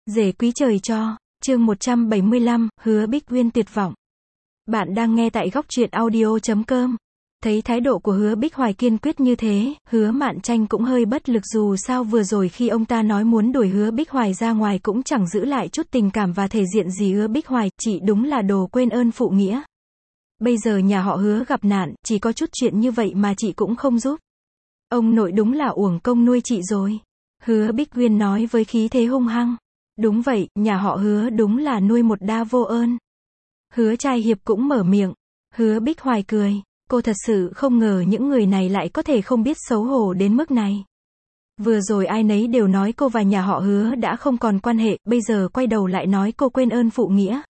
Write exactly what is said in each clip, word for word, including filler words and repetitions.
Rể quý trời cho, chương một trăm bảy mươi lăm, Hứa Bích Uyên tuyệt vọng. Bạn đang nghe tại góc truyện audio chấm com. Thấy thái độ của Hứa Bích Hoài kiên quyết như thế, Hứa Mạn Tranh cũng hơi bất lực, dù sao vừa rồi khi ông ta nói muốn đuổi Hứa Bích Hoài ra ngoài cũng chẳng giữ lại chút tình cảm và thể diện gì. Hứa Bích Hoài, chị đúng là đồ quên ơn phụ nghĩa. Bây giờ nhà họ Hứa gặp nạn, chỉ có chút chuyện như vậy mà chị cũng không giúp. Ông nội đúng là uổng công nuôi chị rồi. Hứa Bích Uyên nói với khí thế hung hăng. Đúng vậy, nhà họ Hứa đúng là nuôi một đa vô ơn. Hứa Trai Hiệp cũng mở miệng. Hứa Bích Hoài cười. Cô thật sự không ngờ những người này lại có thể không biết xấu hổ đến mức này. Vừa rồi ai nấy đều nói cô và nhà họ Hứa đã không còn quan hệ, bây giờ quay đầu lại nói cô quên ơn phụ nghĩa.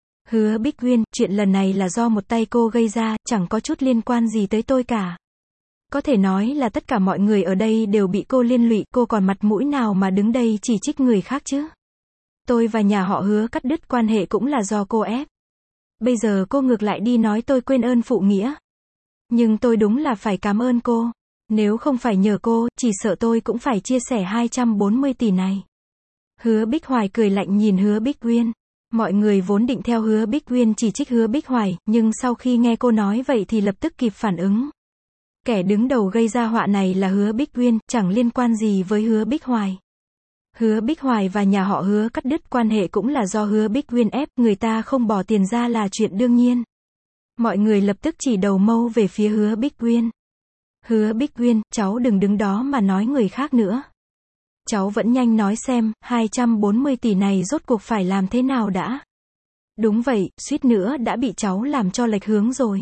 Hứa Bích Uyên, chuyện lần này là do một tay cô gây ra, chẳng có chút liên quan gì tới tôi cả. Có thể nói là tất cả mọi người ở đây đều bị cô liên lụy, cô còn mặt mũi nào mà đứng đây chỉ trích người khác chứ? Tôi và nhà họ Hứa cắt đứt quan hệ cũng là do cô ép. Bây giờ cô ngược lại đi nói tôi quên ơn phụ nghĩa. Nhưng tôi đúng là phải cảm ơn cô. Nếu không phải nhờ cô, chỉ sợ tôi cũng phải chia sẻ hai trăm bốn mươi tỷ này. Hứa Bích Hoài cười lạnh nhìn Hứa Bích Uyên. Mọi người vốn định theo Hứa Bích Uyên chỉ trích Hứa Bích Hoài, nhưng sau khi nghe cô nói vậy thì lập tức kịp phản ứng. Kẻ đứng đầu gây ra họa này là Hứa Bích Uyên, chẳng liên quan gì với Hứa Bích Hoài. Hứa Bích Hoài và nhà họ Hứa cắt đứt quan hệ cũng là do Hứa Bích Uyên ép, người ta không bỏ tiền ra là chuyện đương nhiên. Mọi người lập tức chỉ đầu mâu về phía Hứa Bích Uyên. Hứa Bích Uyên, cháu đừng đứng đó mà nói người khác nữa. Cháu vẫn nhanh nói xem, hai trăm bốn mươi tỷ này rốt cuộc phải làm thế nào đã? Đúng vậy, suýt nữa đã bị cháu làm cho lệch hướng rồi.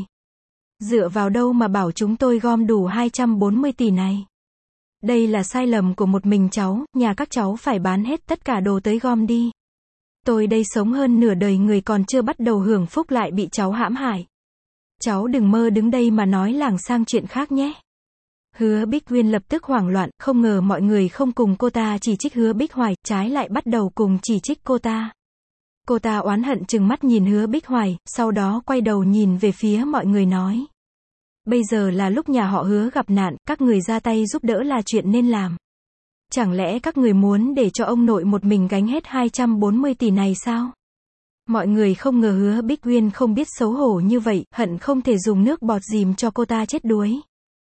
Dựa vào đâu mà bảo chúng tôi gom đủ hai trăm bốn mươi tỷ này? Đây là sai lầm của một mình cháu, nhà các cháu phải bán hết tất cả đồ tới gom đi. Tôi đây sống hơn nửa đời người còn chưa bắt đầu hưởng phúc lại bị cháu hãm hại. Cháu đừng mơ đứng đây mà nói lảng sang chuyện khác nhé. Hứa Bích Uyên lập tức hoảng loạn, không ngờ mọi người không cùng cô ta chỉ trích Hứa Bích Hoài, trái lại bắt đầu cùng chỉ trích cô ta. Cô ta oán hận trừng mắt nhìn Hứa Bích Hoài, sau đó quay đầu nhìn về phía mọi người nói. Bây giờ là lúc nhà họ Hứa gặp nạn, các người ra tay giúp đỡ là chuyện nên làm. Chẳng lẽ các người muốn để cho ông nội một mình gánh hết hai trăm bốn mươi tỷ này sao? Mọi người không ngờ Hứa Bích Uyên không biết xấu hổ như vậy, hận không thể dùng nước bọt dìm cho cô ta chết đuối.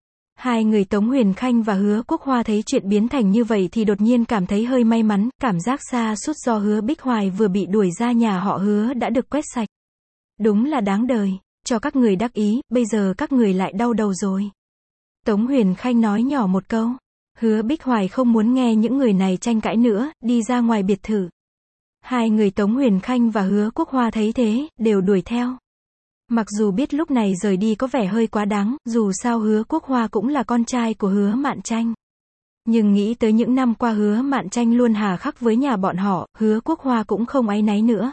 Hai người Tống Huyền Khanh và Hứa Quốc Hoa thấy chuyện biến thành như vậy thì đột nhiên cảm thấy hơi may mắn, cảm giác xa sút do Hứa Bích Hoài vừa bị đuổi ra nhà họ Hứa đã được quét sạch. Đúng là đáng đời, cho các người đắc ý, bây giờ các người lại đau đầu rồi. Tống Huyền Khanh nói nhỏ một câu. Hứa Bích Hoài không muốn nghe những người này tranh cãi nữa, đi ra ngoài biệt thự. Hai người Tống Huyền Khanh và Hứa Quốc Hoa thấy thế, đều đuổi theo. Mặc dù biết lúc này rời đi có vẻ hơi quá đáng, dù sao Hứa Quốc Hoa cũng là con trai của Hứa Mạn Tranh. Nhưng nghĩ tới những năm qua Hứa Mạn Tranh luôn hà khắc với nhà bọn họ, Hứa Quốc Hoa cũng không áy náy nữa.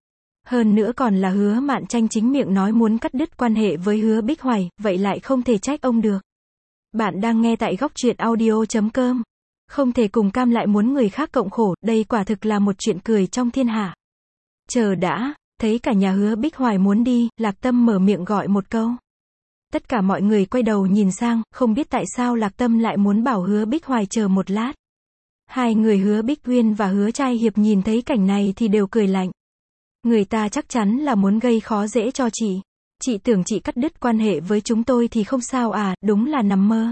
Hơn nữa còn là Hứa Mạn Tranh chính miệng nói muốn cắt đứt quan hệ với Hứa Bích Hoài, vậy lại không thể trách ông được. Bạn đang nghe tại góc truyện audio chấm com. Không thể cùng cam lại muốn người khác cộng khổ, đây quả thực là một chuyện cười trong thiên hạ. Chờ đã, thấy cả nhà Hứa Bích Hoài muốn đi, Lạc Tâm mở miệng gọi một câu. Tất cả mọi người quay đầu nhìn sang, không biết tại sao Lạc Tâm lại muốn bảo Hứa Bích Hoài chờ một lát. Hai người Hứa Bích Uyên và Hứa Trai Hiệp nhìn thấy cảnh này thì đều cười lạnh. Người ta chắc chắn là muốn gây khó dễ cho chị. Chị tưởng chị cắt đứt quan hệ với chúng tôi thì không sao à, đúng là nằm mơ.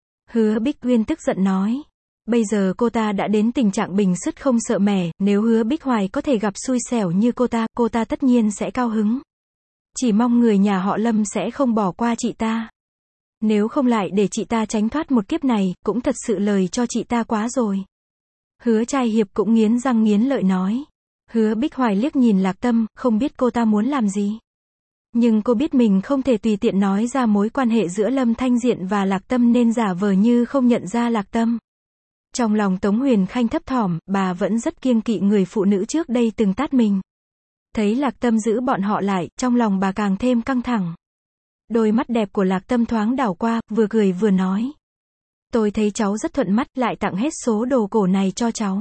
Hứa Bích Uyên tức giận nói. Bây giờ cô ta đã đến tình trạng bình sứt không sợ mẻ, nếu Hứa Bích Hoài có thể gặp xui xẻo như cô ta, cô ta tất nhiên sẽ cao hứng. Chỉ mong người nhà họ Lâm sẽ không bỏ qua chị ta. Nếu không lại để chị ta tránh thoát một kiếp này, cũng thật sự lời cho chị ta quá rồi. Hứa Trai Hiệp cũng nghiến răng nghiến lợi nói. Hứa Bích Hoài liếc nhìn Lạc Tâm, không biết cô ta muốn làm gì. Nhưng cô biết mình không thể tùy tiện nói ra mối quan hệ giữa Lâm Thanh Diện và Lạc Tâm nên giả vờ như không nhận ra Lạc Tâm. Trong lòng Tống Huyền Khanh thấp thỏm, bà vẫn rất kiêng kỵ người phụ nữ trước đây từng tát mình. Thấy Lạc Tâm giữ bọn họ lại, trong lòng bà càng thêm căng thẳng. Đôi mắt đẹp của Lạc Tâm thoáng đảo qua, vừa cười vừa nói. Tôi thấy cháu rất thuận mắt, lại tặng hết số đồ cổ này cho cháu.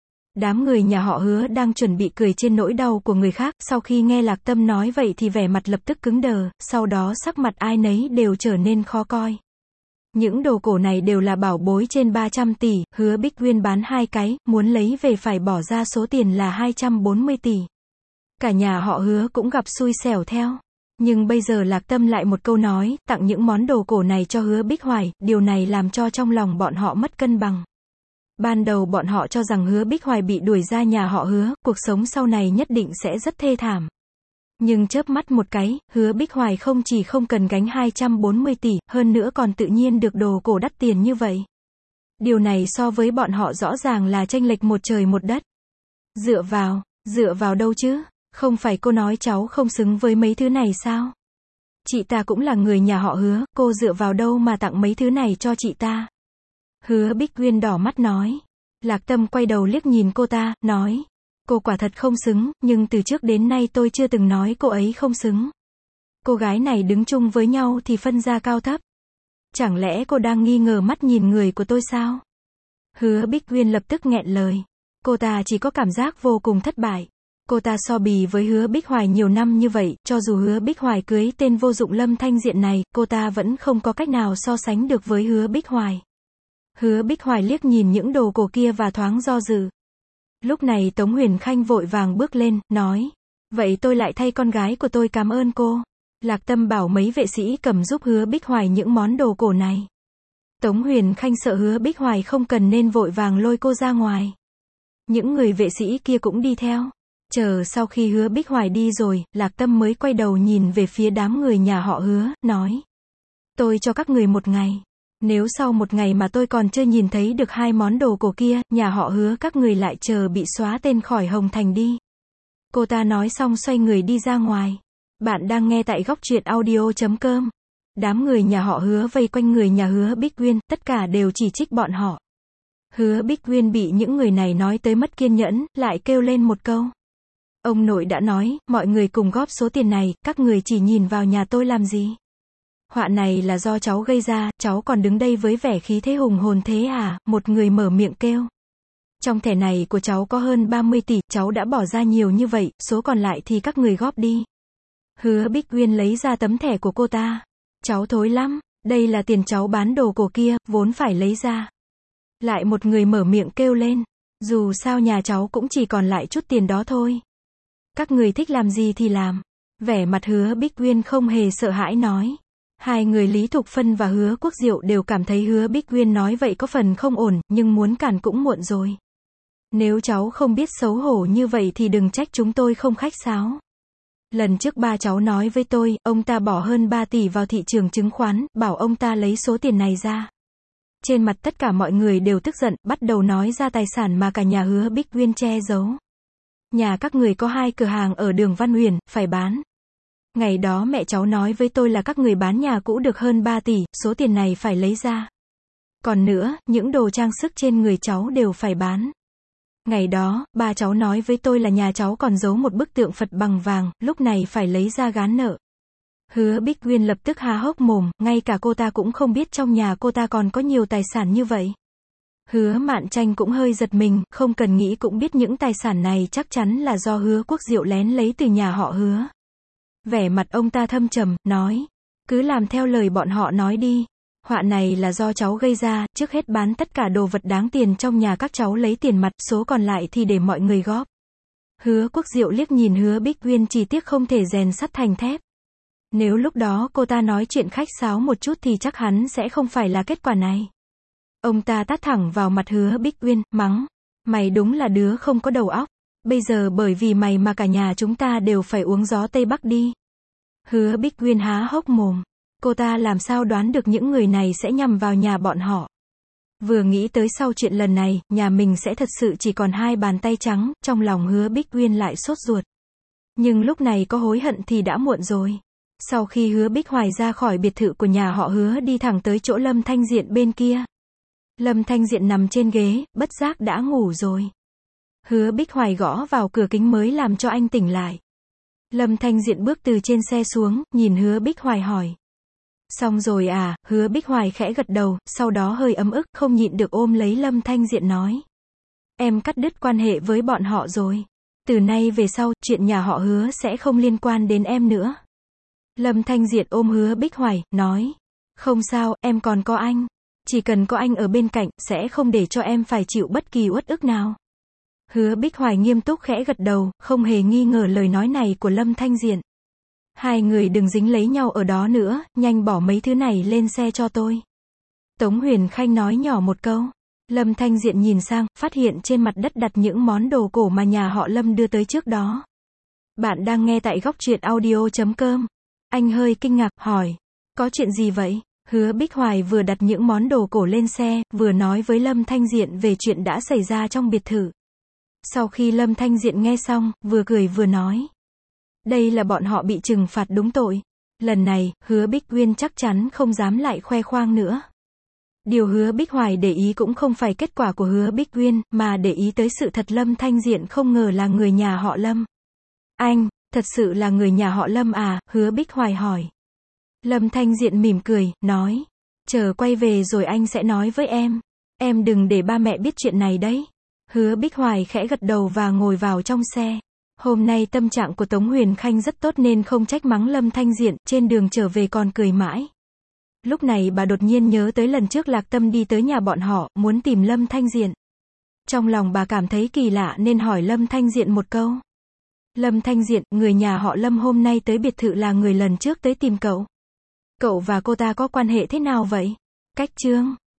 Đám người nhà họ Hứa đang chuẩn bị cười trên nỗi đau của người khác, sau khi nghe Lạc Tâm nói vậy thì vẻ mặt lập tức cứng đờ, sau đó sắc mặt ai nấy đều trở nên khó coi. Những đồ cổ này đều là bảo bối trên ba trăm tỷ, Hứa Bích Uyên bán hai cái, muốn lấy về phải bỏ ra số tiền là hai trăm bốn mươi tỷ. Cả nhà họ Hứa cũng gặp xui xẻo theo. Nhưng bây giờ Lạc Tâm lại một câu nói, tặng những món đồ cổ này cho Hứa Bích Hoài, điều này làm cho trong lòng bọn họ mất cân bằng. Ban đầu bọn họ cho rằng Hứa Bích Hoài bị đuổi ra nhà họ Hứa, cuộc sống sau này nhất định sẽ rất thê thảm. Nhưng chớp mắt một cái, Hứa Bích Hoài không chỉ không cần gánh hai trăm bốn mươi tỷ, hơn nữa còn tự nhiên được đồ cổ đắt tiền như vậy. Điều này so với bọn họ rõ ràng là chênh lệch một trời một đất. Dựa vào, dựa vào đâu chứ? Không phải cô nói cháu không xứng với mấy thứ này sao? Chị ta cũng là người nhà họ Hứa, cô dựa vào đâu mà tặng mấy thứ này cho chị ta? Hứa Bích Uyên đỏ mắt nói. Lạc Tâm quay đầu liếc nhìn cô ta, nói. Cô quả thật không xứng, nhưng từ trước đến nay tôi chưa từng nói cô ấy không xứng. Cô gái này đứng chung với nhau thì phân ra cao thấp. Chẳng lẽ cô đang nghi ngờ mắt nhìn người của tôi sao? Hứa Bích Uyên lập tức nghẹn lời. Cô ta chỉ có cảm giác vô cùng thất bại. Cô ta so bì với Hứa Bích Hoài nhiều năm như vậy, cho dù Hứa Bích Hoài cưới tên vô dụng Lâm Thanh Diện này, cô ta vẫn không có cách nào so sánh được với Hứa Bích Hoài. Hứa Bích Hoài liếc nhìn những đồ cổ kia và thoáng do dự. Lúc này Tống Huyền Khanh vội vàng bước lên, nói. Vậy tôi lại thay con gái của tôi cảm ơn cô. Lạc Tâm bảo mấy vệ sĩ cầm giúp Hứa Bích Hoài những món đồ cổ này. Tống Huyền Khanh sợ Hứa Bích Hoài không cần nên vội vàng lôi cô ra ngoài. Những người vệ sĩ kia cũng đi theo. Chờ sau khi Hứa Bích Hoài đi rồi, Lạc Tâm mới quay đầu nhìn về phía đám người nhà họ Hứa, nói. Tôi cho các người một ngày. Nếu sau một ngày mà tôi còn chưa nhìn thấy được hai món đồ cổ kia, nhà họ Hứa các người lại chờ bị xóa tên khỏi Hồng Thành đi. Cô ta nói xong xoay người đi ra ngoài. Bạn đang nghe tại góc truyện audio chấm com. Đám người nhà họ Hứa vây quanh người nhà Hứa Bích Uyên, tất cả đều chỉ trích bọn họ. Hứa Bích Uyên bị những người này nói tới mất kiên nhẫn, lại kêu lên một câu. Ông nội đã nói, mọi người cùng góp số tiền này, các người chỉ nhìn vào nhà tôi làm gì? Họa này là do cháu gây ra, cháu còn đứng đây với vẻ khí thế hùng hồn thế à? Một người mở miệng kêu. Trong thẻ này của cháu có hơn ba mươi tỷ, cháu đã bỏ ra nhiều như vậy, số còn lại thì các người góp đi. Hứa Bích Uyên lấy ra tấm thẻ của cô ta. Cháu thối lắm, đây là tiền cháu bán đồ cổ kia, vốn phải lấy ra. Lại một người mở miệng kêu lên. Dù sao nhà cháu cũng chỉ còn lại chút tiền đó thôi. Các người thích làm gì thì làm. Vẻ mặt Hứa Bích Uyên không hề sợ hãi nói. Hai người Lý Thục Phân và Hứa Quốc Diệu đều cảm thấy Hứa Bích Uyên nói vậy có phần không ổn, nhưng muốn cản cũng muộn rồi. Nếu cháu không biết xấu hổ như vậy thì đừng trách chúng tôi không khách sáo. Lần trước ba cháu nói với tôi, ông ta bỏ hơn ba tỷ vào thị trường chứng khoán, bảo ông ta lấy số tiền này ra. Trên mặt tất cả mọi người đều tức giận, bắt đầu nói ra tài sản mà cả nhà Hứa Bích Uyên che giấu. Nhà các người có hai cửa hàng ở đường Văn Huyền, phải bán. Ngày đó mẹ cháu nói với tôi là các người bán nhà cũ được hơn ba tỷ, số tiền này phải lấy ra. Còn nữa, những đồ trang sức trên người cháu đều phải bán. Ngày đó, ba cháu nói với tôi là nhà cháu còn giấu một bức tượng Phật bằng vàng, lúc này phải lấy ra gán nợ. Hứa Bích Uyên lập tức há hốc mồm, ngay cả cô ta cũng không biết trong nhà cô ta còn có nhiều tài sản như vậy. Hứa Mạn Tranh cũng hơi giật mình, không cần nghĩ cũng biết những tài sản này chắc chắn là do Hứa Quốc Diệu lén lấy từ nhà họ Hứa. Vẻ mặt ông ta thâm trầm, nói, cứ làm theo lời bọn họ nói đi. Họa này là do cháu gây ra, trước hết bán tất cả đồ vật đáng tiền trong nhà các cháu lấy tiền mặt, số còn lại thì để mọi người góp. Hứa Quốc Diệu liếc nhìn Hứa Bích Uyên chỉ tiếc không thể rèn sắt thành thép. Nếu lúc đó cô ta nói chuyện khách sáo một chút thì chắc hắn sẽ không phải là kết quả này. Ông ta tát thẳng vào mặt Hứa Bích Uyên, mắng, mày đúng là đứa không có đầu óc. Bây giờ bởi vì mày mà cả nhà chúng ta đều phải uống gió Tây Bắc đi. Hứa Bích Uyên há hốc mồm. Cô ta làm sao đoán được những người này sẽ nhằm vào nhà bọn họ. Vừa nghĩ tới sau chuyện lần này, nhà mình sẽ thật sự chỉ còn hai bàn tay trắng, trong lòng Hứa Bích Uyên lại sốt ruột. Nhưng lúc này có hối hận thì đã muộn rồi. Sau khi Hứa Bích Hoài ra khỏi biệt thự của nhà họ Hứa đi thẳng tới chỗ Lâm Thanh Diện bên kia. Lâm Thanh Diện nằm trên ghế, bất giác đã ngủ rồi. Hứa Bích Hoài gõ vào cửa kính mới làm cho anh tỉnh lại. Lâm Thanh Diện bước từ trên xe xuống, nhìn Hứa Bích Hoài hỏi. Xong rồi à? Hứa Bích Hoài khẽ gật đầu, sau đó hơi ấm ức, không nhịn được ôm lấy Lâm Thanh Diện nói. Em cắt đứt quan hệ với bọn họ rồi. Từ nay về sau, chuyện nhà họ Hứa sẽ không liên quan đến em nữa. Lâm Thanh Diện ôm Hứa Bích Hoài, nói. Không sao, em còn có anh. Chỉ cần có anh ở bên cạnh, sẽ không để cho em phải chịu bất kỳ uất ức nào. Hứa Bích Hoài nghiêm túc khẽ gật đầu, không hề nghi ngờ lời nói này của Lâm Thanh Diện. Hai người đừng dính lấy nhau ở đó nữa, nhanh bỏ mấy thứ này lên xe cho tôi. Tống Huyền Khanh nói nhỏ một câu. Lâm Thanh Diện nhìn sang, phát hiện trên mặt đất đặt những món đồ cổ mà nhà họ Lâm đưa tới trước đó. Bạn đang nghe tại góc truyện audio chấm com. Anh hơi kinh ngạc, hỏi. Có chuyện gì vậy? Hứa Bích Hoài vừa đặt những món đồ cổ lên xe, vừa nói với Lâm Thanh Diện về chuyện đã xảy ra trong biệt thự. Sau khi Lâm Thanh Diện nghe xong, vừa cười vừa nói. Đây là bọn họ bị trừng phạt đúng tội. Lần này, Hứa Bích Uyên chắc chắn không dám lại khoe khoang nữa. Điều Hứa Bích Hoài để ý cũng không phải kết quả của Hứa Bích Uyên, mà để ý tới sự thật Lâm Thanh Diện không ngờ là người nhà họ Lâm. Anh, thật sự là người nhà họ Lâm à? Hứa Bích Hoài hỏi. Lâm Thanh Diện mỉm cười, nói. Chờ quay về rồi anh sẽ nói với em. Em đừng để ba mẹ biết chuyện này đấy. Hứa Bích Hoài khẽ gật đầu và ngồi vào trong xe. Hôm nay tâm trạng của Tống Huyền Khanh rất tốt nên không trách mắng Lâm Thanh Diện, trên đường trở về còn cười mãi. Lúc này bà đột nhiên nhớ tới lần trước Lạc Tâm đi tới nhà bọn họ, muốn tìm Lâm Thanh Diện. Trong lòng bà cảm thấy kỳ lạ nên hỏi Lâm Thanh Diện một câu. Lâm Thanh Diện, người nhà họ Lâm hôm nay tới biệt thự là người lần trước tới tìm cậu. Cậu và cô ta có quan hệ thế nào vậy? Cách Trương.